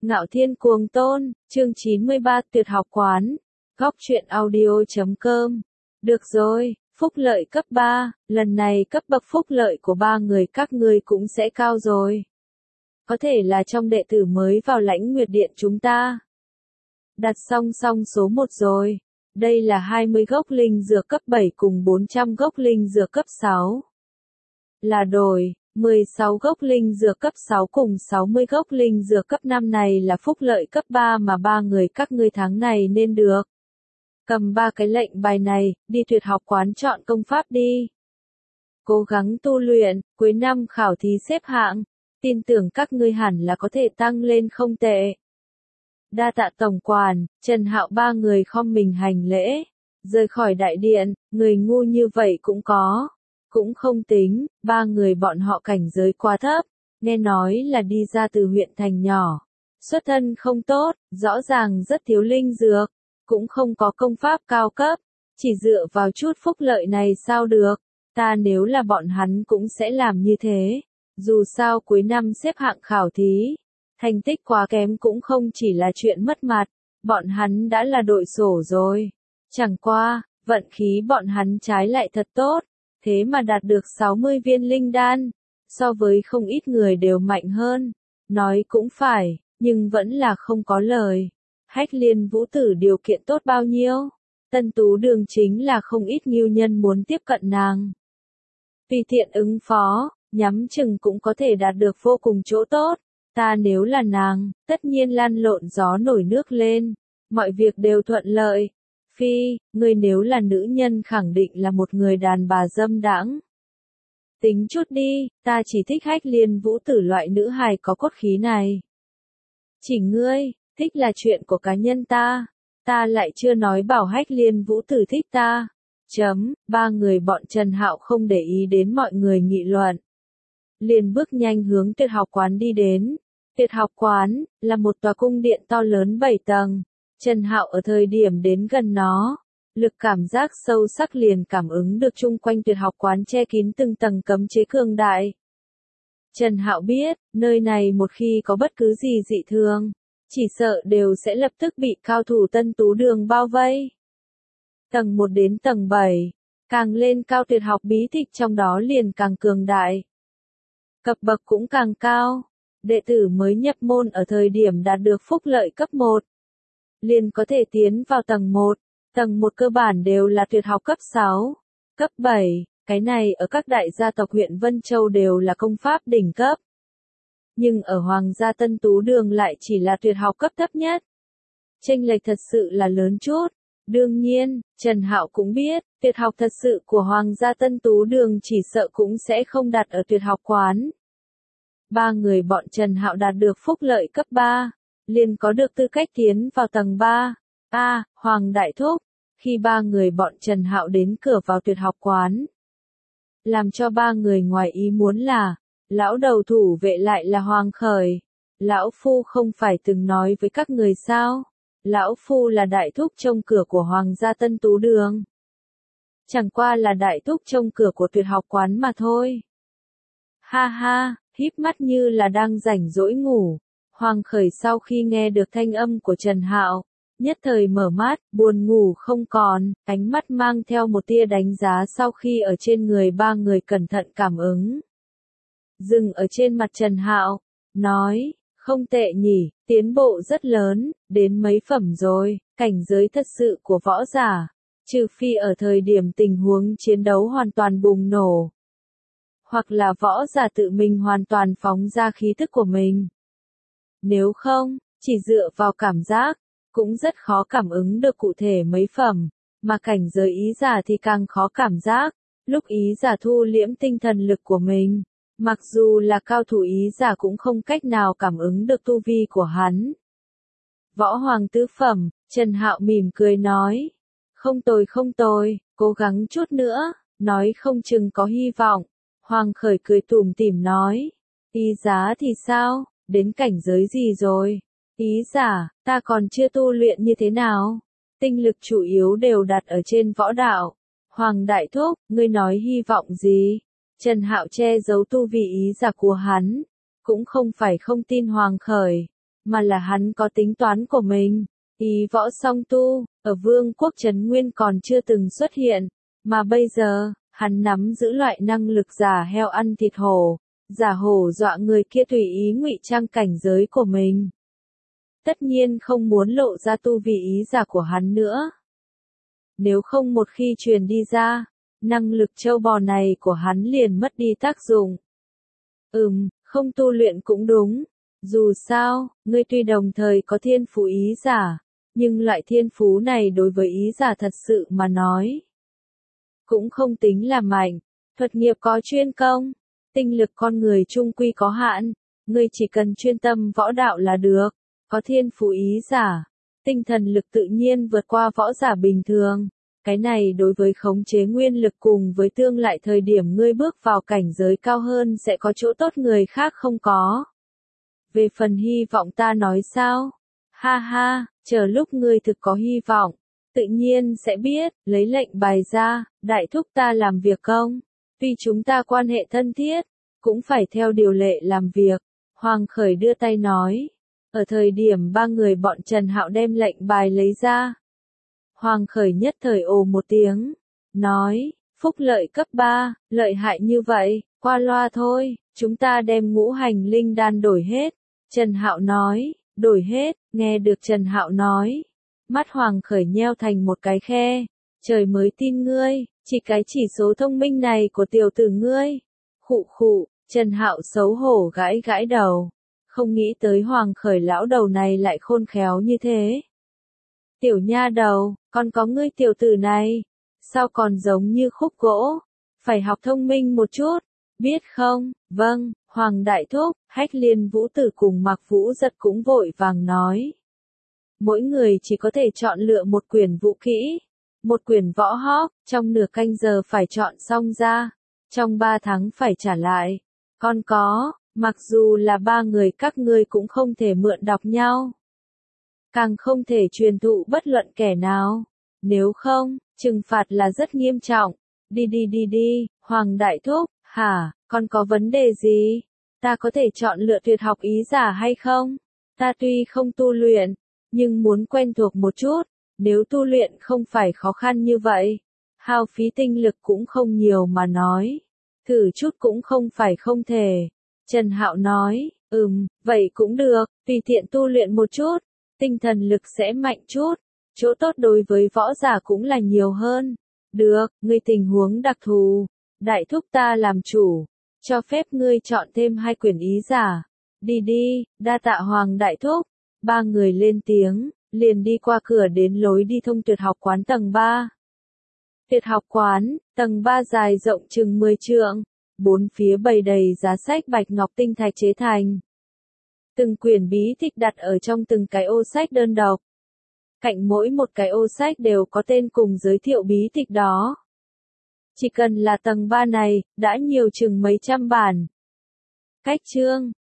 Ngạo Thiên Cuồng Tôn, chương 93 Tuyệt học quán. Góc truyện audio.com. Được rồi, phúc lợi cấp 3, lần này cấp bậc phúc lợi của ba người các ngươi cũng sẽ cao rồi. Có thể là trong đệ tử mới vào Lãnh Nguyệt Điện chúng ta. Đặt song số 1 rồi. Đây là 20 gốc linh dược cấp 7 cùng 400 gốc linh dược cấp 6. Là đổi, 16 gốc linh dược cấp 6 cùng 60 gốc linh dược cấp 5 này là phúc lợi cấp 3 mà ba người các ngươi tháng này nên được. Cầm ba cái lệnh bài này, đi tuyệt học quán chọn công pháp đi. Cố gắng tu luyện, cuối năm khảo thí xếp hạng, tin tưởng các ngươi hẳn là có thể tăng lên không tệ. Đa tạ tổng quản, Trần Hạo ba người khom mình hành lễ, rời khỏi đại điện, người ngu như vậy cũng có. Cũng không tính, ba người bọn họ cảnh giới quá thấp, nghe nói là đi ra từ huyện thành nhỏ. Xuất thân không tốt, rõ ràng rất thiếu linh dược, cũng không có công pháp cao cấp, chỉ dựa vào chút phúc lợi này sao được, ta nếu là bọn hắn cũng sẽ làm như thế. Dù sao cuối năm xếp hạng khảo thí, thành tích quá kém cũng không chỉ là chuyện mất mặt, bọn hắn đã là đội sổ rồi. Chẳng qua, vận khí bọn hắn trái lại thật tốt. Thế mà đạt được 60 viên linh đan, so với không ít người đều mạnh hơn. Nói cũng phải, nhưng vẫn là không có lời. Hách Liên Vũ Tử điều kiện tốt bao nhiêu? Tân Tú Đường chính là không ít ngưu nhân muốn tiếp cận nàng. Vì tiện ứng phó, nhắm chừng cũng có thể đạt được vô cùng chỗ tốt. Ta nếu là nàng, tất nhiên lăn lộn gió nổi nước lên. Mọi việc đều thuận lợi. Phi, ngươi nếu là nữ nhân khẳng định là một người đàn bà dâm đãng. Tính chút đi, ta chỉ thích Hách Liên Vũ Tử loại nữ hài có cốt khí này. Chỉ ngươi, thích là chuyện của cá nhân ta lại chưa nói bảo Hách Liên Vũ Tử thích ta. Ba người bọn Trần Hạo không để ý đến mọi người nghị luận. Liền bước nhanh hướng tuyệt học quán đi đến. Tuyệt học quán, là một tòa cung điện to lớn 7 tầng. Trần Hạo ở thời điểm đến gần nó, lực cảm giác sâu sắc liền cảm ứng được chung quanh tuyệt học quán che kín từng tầng cấm chế cường đại. Trần Hạo biết, nơi này một khi có bất cứ gì dị thường, chỉ sợ đều sẽ lập tức bị cao thủ Tân Tú Đường bao vây. Tầng 1 đến tầng 7, càng lên cao tuyệt học bí tịch trong đó liền càng cường đại. Cấp bậc cũng càng cao, đệ tử mới nhập môn ở thời điểm đạt được phúc lợi cấp 1. Liền có thể tiến vào tầng 1, tầng 1 cơ bản đều là tuyệt học cấp 6, cấp 7, cái này ở các đại gia tộc huyện Vân Châu đều là công pháp đỉnh cấp. Nhưng ở Hoàng gia Tân Tú Đường lại chỉ là tuyệt học cấp thấp nhất. Chênh lệch thật sự là lớn chút. Đương nhiên, Trần Hạo cũng biết, tuyệt học thật sự của Hoàng gia Tân Tú Đường chỉ sợ cũng sẽ không đặt ở tuyệt học quán. Ba người bọn Trần Hạo đạt được phúc lợi cấp 3. Liền có được tư cách tiến vào tầng 3. Hoàng Đại Thúc, khi ba người bọn Trần Hạo đến cửa vào tuyệt học quán. Làm cho ba người ngoài ý muốn là, lão đầu thủ vệ lại là Hoàng Khởi. Lão Phu không phải từng nói với các người sao? Lão Phu là Đại Thúc trông cửa của Hoàng gia Tân Tú Đường. Chẳng qua là Đại Thúc trông cửa của tuyệt học quán mà thôi. Ha ha, híp mắt như là đang rảnh rỗi ngủ. Hoàng Khởi sau khi nghe được thanh âm của Trần Hạo, nhất thời mở mắt, buồn ngủ không còn, ánh mắt mang theo một tia đánh giá sau khi ở trên người ba người cẩn thận cảm ứng. Dừng ở trên mặt Trần Hạo, nói, không tệ nhỉ, tiến bộ rất lớn, đến mấy phẩm rồi, cảnh giới thật sự của võ giả, trừ phi ở thời điểm tình huống chiến đấu hoàn toàn bùng nổ. Hoặc là võ giả tự mình hoàn toàn phóng ra khí thức của mình. Nếu không, chỉ dựa vào cảm giác, cũng rất khó cảm ứng được cụ thể mấy phẩm, mà cảnh giới ý giả thì càng khó cảm giác. Lúc ý giả thu liễm tinh thần lực của mình, mặc dù là cao thủ ý giả cũng không cách nào cảm ứng được tu vi của hắn. Võ Hoàng tứ phẩm, Trần Hạo mỉm cười nói, không tồi, cố gắng chút nữa, nói không chừng có hy vọng. Hoàng Khởi cười tủm tỉm nói, ý giá thì sao? Đến cảnh giới gì rồi? Ý giả, ta còn chưa tu luyện như thế nào? Tinh lực chủ yếu đều đặt ở trên võ đạo. Hoàng Đại Thúc, ngươi nói hy vọng gì? Trần Hạo che giấu tu vi ý giả của hắn. Cũng không phải không tin Hoàng Khởi. mà là hắn có tính toán của mình. Ý võ song tu, ở Vương quốc Trấn Nguyên còn chưa từng xuất hiện, mà bây giờ, hắn nắm giữ loại năng lực giả heo ăn thịt hổ, giả hổ dọa người kia tùy ý ngụy trang cảnh giới của mình. Tất nhiên không muốn lộ ra tu vi ý giả của hắn nữa. Nếu không một khi truyền đi ra, năng lực châu bò này của hắn liền mất đi tác dụng. Không tu luyện cũng đúng. Dù sao, ngươi tuy đồng thời có thiên phú ý giả, nhưng loại thiên phú này đối với ý giả thật sự mà nói, cũng không tính là mạnh. Thuật nghiệp có chuyên công, tinh lực con người chung quy có hạn, ngươi chỉ cần chuyên tâm võ đạo là được. Có thiên phú ý giả, tinh thần lực tự nhiên vượt qua võ giả bình thường. Cái này đối với khống chế nguyên lực cùng với tương lại thời điểm ngươi bước vào cảnh giới cao hơn sẽ có chỗ tốt người khác không có. Về phần hy vọng ta nói sao? Ha ha, chờ lúc ngươi thực có hy vọng, tự nhiên sẽ biết, lấy lệnh bài ra, đại thúc ta làm việc không? Tuy chúng ta quan hệ thân thiết, cũng phải theo điều lệ làm việc. Hoàng Khởi đưa tay nói. Ở thời điểm ba người bọn Trần Hạo đem lệnh bài lấy ra, Hoàng Khởi nhất thời ồ một tiếng, nói, phúc lợi cấp 3, lợi hại như vậy, qua loa thôi, chúng ta đem ngũ hành linh đan đổi hết. Trần Hạo nói, đổi hết, nghe được Trần Hạo nói, mắt Hoàng Khởi nheo thành một cái khe, trời mới tin ngươi, chỉ cái chỉ số thông minh này của tiểu tử ngươi. Khụ khụ, Trần Hạo xấu hổ gãi gãi đầu, không nghĩ tới Hoàng Khởi lão đầu này lại khôn khéo như thế. Tiểu nha đầu, còn có ngươi tiểu tử này, sao còn giống như khúc gỗ, phải học thông minh một chút, biết không? Vâng, Hoàng đại thúc. Hách Liên Vũ Tử cùng Mạc Vũ Giật cũng vội vàng nói. Mỗi người chỉ có thể chọn lựa một quyển vũ kỹ, một quyển võ hóc, trong nửa canh giờ phải chọn xong ra, trong 3 tháng phải trả lại. Còn có, mặc dù là 3 người các ngươi cũng không thể mượn đọc nhau, càng không thể truyền thụ bất luận kẻ nào, nếu không, trừng phạt là rất nghiêm trọng. Đi, Hoàng đại thúc, hả, còn có vấn đề gì? Ta có thể chọn lựa tuyệt học ý giả hay không? Ta tuy không tu luyện, nhưng muốn quen thuộc một chút, nếu tu luyện không phải khó khăn như vậy, hao phí tinh lực cũng không nhiều mà nói, thử chút cũng không phải không thể. Trần Hạo nói, vậy cũng được, tùy tiện tu luyện một chút, tinh thần lực sẽ mạnh chút, chỗ tốt đối với võ giả cũng là nhiều hơn. Được, ngươi tình huống đặc thù, đại thúc ta làm chủ, cho phép ngươi chọn thêm 2 quyển ý giả. Đi, đa tạ Hoàng đại thúc. 3 người lên tiếng, liền đi qua cửa đến lối đi thông tuyệt học quán tầng 3. Tuyệt học quán, tầng 3 dài rộng chừng 10 trượng, 4 phía bày đầy giá sách bạch ngọc tinh thạch chế thành. Từng quyển bí tịch đặt ở trong từng cái ô sách đơn độc. Cạnh mỗi một cái ô sách đều có tên cùng giới thiệu bí tịch đó. Chỉ cần là tầng 3 này, đã nhiều chừng mấy trăm bản. Cách chương